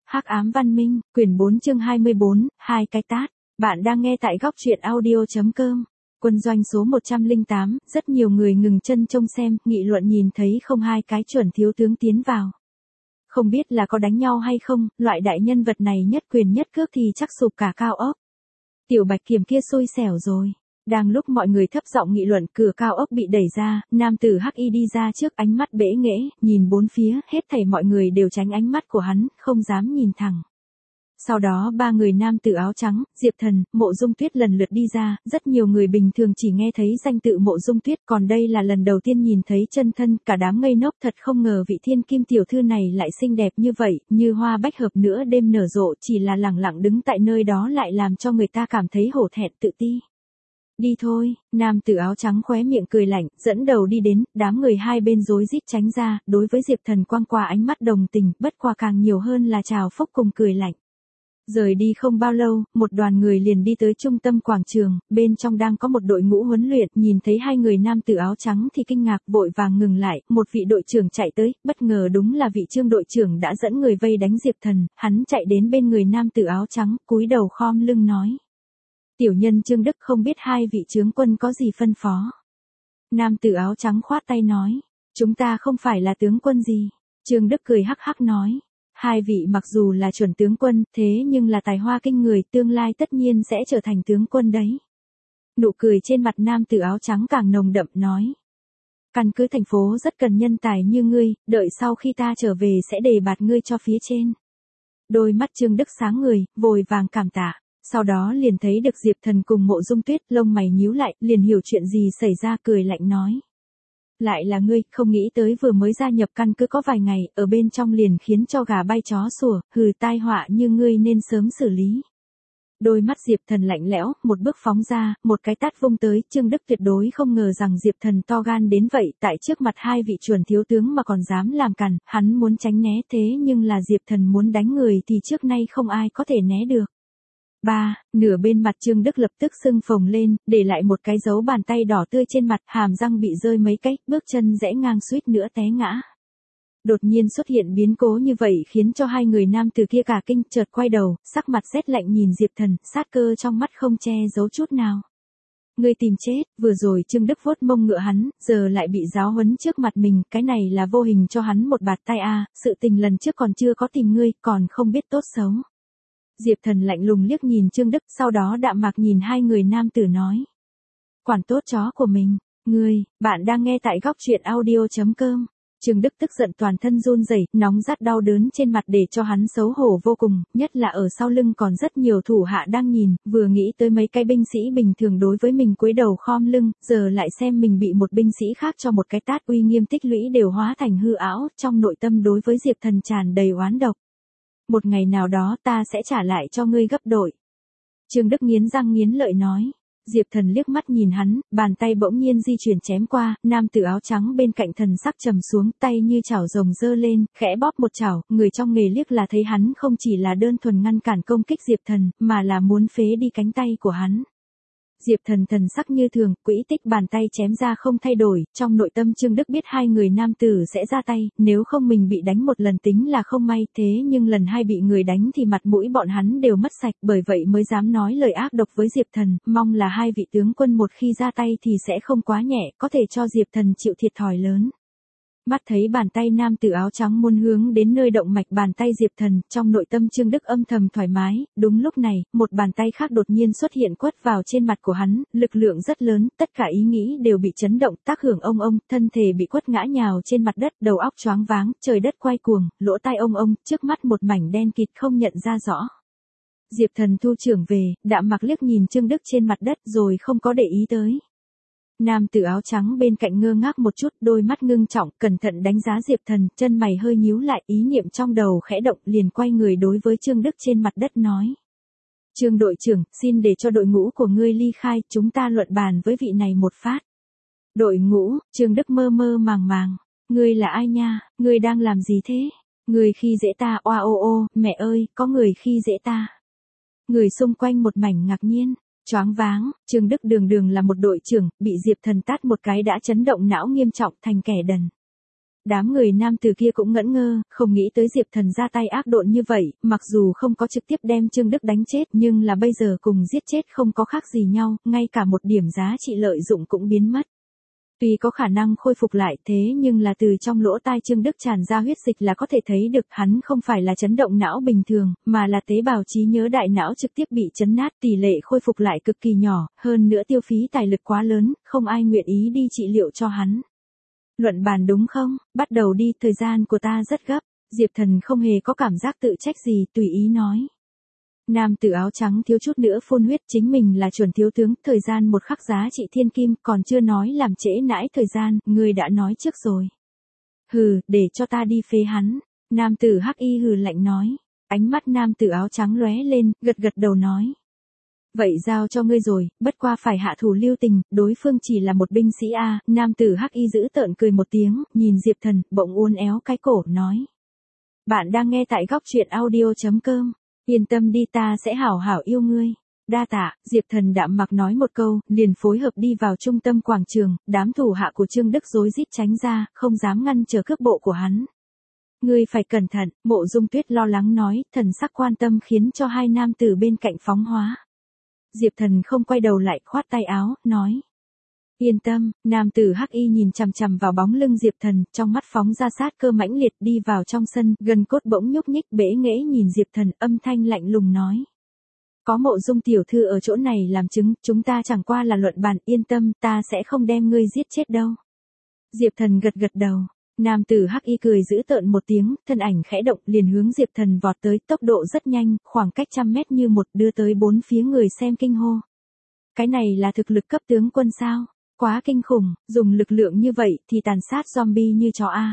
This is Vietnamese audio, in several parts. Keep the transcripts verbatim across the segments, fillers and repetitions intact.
Hắc ám văn minh, quyển bốn chương hai mươi bốn, hai cái tát. Bạn đang nghe tại góc truyện audio chấm com. Quân doanh số một trăm lẻ tám, rất nhiều người ngừng chân trông xem, nghị luận nhìn thấy không hai cái chuẩn thiếu tướng tiến vào. Không biết là có đánh nhau hay không, loại đại nhân vật này nhất quyền nhất cước thì chắc sụp cả cao ốc. Tiểu Bạch Kiểm kia xui xẻo rồi. Đang lúc mọi người thấp giọng nghị luận, cửa cao ốc bị đẩy ra, nam tử hắc y đi ra trước, ánh mắt bẽ nghễ, nhìn bốn phía, hết thảy mọi người đều tránh ánh mắt của hắn, không dám nhìn thẳng. Sau đó ba người nam tử áo trắng, Diệp Thần, Mộ Dung Tuyết lần lượt đi ra, rất nhiều người bình thường chỉ nghe thấy danh tự Mộ Dung Tuyết, còn đây là lần đầu tiên nhìn thấy chân thân, cả đám ngây ngốc, thật không ngờ vị thiên kim tiểu thư này lại xinh đẹp như vậy, như hoa bách hợp nửa đêm nở rộ, chỉ là lẳng lặng đứng tại nơi đó lại làm cho người ta cảm thấy hổ thẹn tự ti. Đi thôi, nam tử áo trắng khóe miệng cười lạnh, dẫn đầu đi đến, đám người hai bên rối rít tránh ra, đối với Diệp Thần quang qua ánh mắt đồng tình, bất qua càng nhiều hơn là chào phúc cùng cười lạnh. Rời đi không bao lâu, một đoàn người liền đi tới trung tâm quảng trường, bên trong đang có một đội ngũ huấn luyện, nhìn thấy hai người nam tử áo trắng thì kinh ngạc, vội vàng ngừng lại, một vị đội trưởng chạy tới, bất ngờ đúng là vị Trương đội trưởng đã dẫn người vây đánh Diệp Thần, hắn chạy đến bên người nam tử áo trắng, cúi đầu khom lưng nói. Tiểu nhân Trương Đức không biết hai vị tướng quân có gì phân phó. Nam tử áo trắng khoát tay nói, chúng ta không phải là tướng quân gì. Trương Đức cười hắc hắc nói, hai vị mặc dù là chuẩn tướng quân, thế nhưng là tài hoa kinh người, tương lai tất nhiên sẽ trở thành tướng quân đấy. Nụ cười trên mặt nam tử áo trắng càng nồng đậm nói, căn cứ thành phố rất cần nhân tài như ngươi, đợi sau khi ta trở về sẽ đề bạt ngươi cho phía trên. Đôi mắt Trương Đức sáng người, vội vàng cảm tạ. Sau đó liền thấy được Diệp Thần cùng Mộ Dung Tuyết, lông mày nhíu lại, liền hiểu chuyện gì xảy ra, cười lạnh nói. Lại là ngươi, không nghĩ tới vừa mới gia nhập căn cứ có vài ngày, ở bên trong liền khiến cho gà bay chó sủa, hừ, tai họa như ngươi nên sớm xử lý. Đôi mắt Diệp Thần lạnh lẽo, một bước phóng ra, một cái tát vung tới, Trương Đức tuyệt đối không ngờ rằng Diệp Thần to gan đến vậy, tại trước mặt hai vị chuẩn thiếu tướng mà còn dám làm càn, hắn muốn tránh né thế nhưng là Diệp Thần muốn đánh người thì trước nay không ai có thể né được. Ba, nửa bên mặt Trương Đức lập tức sưng phồng lên, để lại một cái dấu bàn tay đỏ tươi trên mặt, hàm răng bị rơi mấy cái, bước chân rẽ ngang suýt nữa té ngã. Đột nhiên xuất hiện biến cố như vậy khiến cho hai người nam từ kia cả kinh, chợt quay đầu, sắc mặt rét lạnh nhìn Diệp Thần, sát cơ trong mắt không che giấu chút nào. Ngươi tìm chết, vừa rồi Trương Đức vuốt mông ngựa hắn, giờ lại bị giáo huấn trước mặt mình, cái này là vô hình cho hắn một bạt tai a, sự tình lần trước còn chưa có tìm ngươi, còn không biết tốt xấu. Diệp Thần lạnh lùng liếc nhìn Trương Đức, sau đó đạm mạc nhìn hai người nam tử nói. Quản tốt chó của mình, ngươi, bạn đang nghe tại góc truyện audio chấm com. Trương Đức tức giận toàn thân run rẩy, nóng rát đau đớn trên mặt để cho hắn xấu hổ vô cùng, nhất là ở sau lưng còn rất nhiều thủ hạ đang nhìn, vừa nghĩ tới mấy cái binh sĩ bình thường đối với mình cúi đầu khom lưng, giờ lại xem mình bị một binh sĩ khác cho một cái tát uy nghiêm tích lũy đều hóa thành hư ảo, trong nội tâm đối với Diệp Thần tràn đầy oán độc. Một ngày nào đó ta sẽ trả lại cho ngươi gấp đội. Trương Đức nghiến răng nghiến lợi nói. Diệp Thần liếc mắt nhìn hắn, bàn tay bỗng nhiên di chuyển chém qua, nam tử áo trắng bên cạnh thần sắc trầm xuống, tay như chảo rồng giơ lên, khẽ bóp một chảo, người trong nghề liếc là thấy hắn không chỉ là đơn thuần ngăn cản công kích Diệp Thần, mà là muốn phế đi cánh tay của hắn. Diệp Thần thần sắc như thường, quỹ tích bàn tay chém ra không thay đổi, trong nội tâm Trương Đức biết hai người nam tử sẽ ra tay, nếu không mình bị đánh một lần tính là không may, thế nhưng lần hai bị người đánh thì mặt mũi bọn hắn đều mất sạch, bởi vậy mới dám nói lời ác độc với Diệp Thần, mong là hai vị tướng quân một khi ra tay thì sẽ không quá nhẹ, có thể cho Diệp Thần chịu thiệt thòi lớn. Mắt thấy bàn tay nam tử áo trắng muốn hướng đến nơi động mạch bàn tay Diệp Thần, trong nội tâm Trương Đức âm thầm thoải mái, đúng lúc này, một bàn tay khác đột nhiên xuất hiện quất vào trên mặt của hắn, lực lượng rất lớn, tất cả ý nghĩ đều bị chấn động, tác hưởng ông ông, thân thể bị quất ngã nhào trên mặt đất, đầu óc choáng váng, trời đất quay cuồng, lỗ tai ông ông, trước mắt một mảnh đen kịt không nhận ra rõ. Diệp Thần thu trưởng về, đạm mặc liếc nhìn Trương Đức trên mặt đất rồi không có để ý tới. Nam tử áo trắng bên cạnh ngơ ngác một chút, đôi mắt ngưng trọng, cẩn thận đánh giá Diệp Thần, chân mày hơi nhíu lại, ý niệm trong đầu khẽ động, liền quay người đối với Trương Đức trên mặt đất nói. Trương đội trưởng, xin để cho đội ngũ của ngươi ly khai, chúng ta luận bàn với vị này một phát. Đội ngũ, Trương Đức mơ mơ màng màng. Ngươi là ai nha, ngươi đang làm gì thế? Ngươi khi dễ ta, oa ô ô, mẹ ơi, có người khi dễ ta. Người xung quanh một mảnh ngạc nhiên. Choáng váng, Trương Đức đường đường là một đội trưởng, bị Diệp Thần tát một cái đã chấn động não nghiêm trọng thành kẻ đần. Đám người nam tử kia cũng ngẩn ngơ, không nghĩ tới Diệp Thần ra tay ác độn như vậy, mặc dù không có trực tiếp đem Trương Đức đánh chết nhưng là bây giờ cùng giết chết không có khác gì nhau, ngay cả một điểm giá trị lợi dụng cũng biến mất. Tuy có khả năng khôi phục lại thế nhưng là từ trong lỗ tai Trương Đức tràn ra huyết dịch là có thể thấy được hắn không phải là chấn động não bình thường, mà là tế bào trí nhớ đại não trực tiếp bị chấn nát, tỷ lệ khôi phục lại cực kỳ nhỏ, hơn nữa tiêu phí tài lực quá lớn, không ai nguyện ý đi trị liệu cho hắn. Luận bàn đúng không? Bắt đầu đi, thời gian của ta rất gấp. Diệp Thần không hề có cảm giác tự trách gì, tùy ý nói. Nam tử áo trắng thiếu chút nữa phun huyết, chính mình là chuẩn thiếu tướng, thời gian một khắc giá trị thiên kim, còn chưa nói làm trễ nãi thời gian, người đã nói trước rồi. Hừ, để cho ta đi phế hắn. Nam tử hắc y hừ lạnh nói. Ánh mắt nam tử áo trắng lóe lên, gật gật đầu nói. Vậy giao cho ngươi rồi, bất qua phải hạ thủ lưu tình, đối phương chỉ là một binh sĩ a. Nam tử hắc y giữ tợn cười một tiếng, nhìn Diệp Thần, bỗng uốn éo cái cổ, nói. Bạn đang nghe tại góc truyện audio chấm com. Yên tâm đi, ta sẽ hảo hảo yêu ngươi. Đa tạ. Diệp Thần đạm mặc nói một câu, liền phối hợp đi vào trung tâm quảng trường, đám thủ hạ của Trương Đức rối rít tránh ra, không dám ngăn trở cước bộ của hắn. Ngươi phải cẩn thận, Mộ Dung Tuyết lo lắng nói, thần sắc quan tâm khiến cho hai nam tử bên cạnh phóng hóa. Diệp Thần không quay đầu lại, khoát tay áo, nói. Yên tâm. Nam tử hắc y nhìn chằm chằm vào bóng lưng Diệp Thần, trong mắt phóng ra sát cơ mãnh liệt, đi vào trong sân, gần cốt bỗng nhúc nhích, bẽ nghễ nhìn Diệp Thần, âm thanh lạnh lùng nói. Có Mộ Dung tiểu thư ở chỗ này làm chứng, chúng ta chẳng qua là luận bàn, yên tâm, ta sẽ không đem ngươi giết chết đâu. Diệp Thần gật gật đầu. Nam tử hắc y cười giữ tợn một tiếng, thân ảnh khẽ động, liền hướng Diệp Thần vọt tới, tốc độ rất nhanh, khoảng cách trăm mét như một, đưa tới bốn phía người xem kinh hô. Cái này là thực lực cấp tướng quân sao? Quá kinh khủng, dùng lực lượng như vậy thì tàn sát zombie như chó a.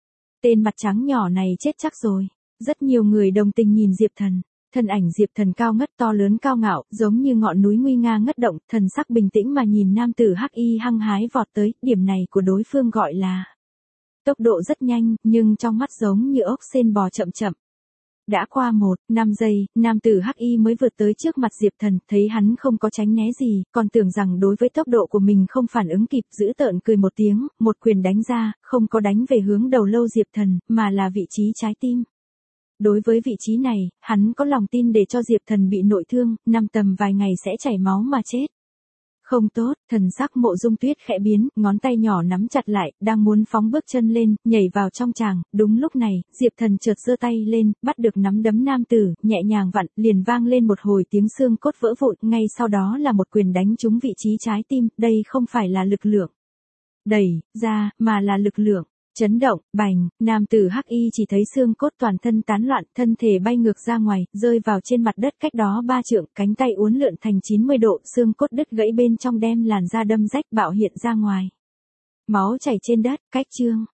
Tên mặt trắng nhỏ này chết chắc rồi. Rất nhiều người đồng tình nhìn Diệp Thần. Thân ảnh Diệp Thần cao ngất, to lớn cao ngạo, giống như ngọn núi nguy nga ngất động, thần sắc bình tĩnh mà nhìn nam tử hắc y hăng hái vọt tới, điểm này của đối phương gọi là tốc độ rất nhanh, nhưng trong mắt giống như ốc sên bò chậm chậm. Đã qua một, năm giây, nam tử hắc y mới vượt tới trước mặt Diệp Thần, thấy hắn không có tránh né gì, còn tưởng rằng đối với tốc độ của mình không phản ứng kịp, giữ tợn cười một tiếng, một quyền đánh ra, không có đánh về hướng đầu lâu Diệp Thần, mà là vị trí trái tim. Đối với vị trí này, hắn có lòng tin để cho Diệp Thần bị nội thương, nằm tầm vài ngày sẽ chảy máu mà chết. Không tốt, thần sắc Mộ Dung Tuyết khẽ biến, ngón tay nhỏ nắm chặt lại, đang muốn phóng bước chân lên, nhảy vào trong tràng, đúng lúc này, Diệp Thần chợt giơ tay lên, bắt được nắm đấm nam tử, nhẹ nhàng vặn, liền vang lên một hồi tiếng xương cốt vỡ vụn, ngay sau đó là một quyền đánh trúng vị trí trái tim, đây không phải là lực lượng đẩy ra, mà là lực lượng chấn động. Bành, nam tử hắc y chỉ thấy xương cốt toàn thân tán loạn, thân thể bay ngược ra ngoài, rơi vào trên mặt đất cách đó ba trượng, cánh tay uốn lượn thành chín mươi độ, xương cốt đứt gãy bên trong đem làn da đâm rách bạo hiện ra ngoài. Máu chảy trên đất, cách chương.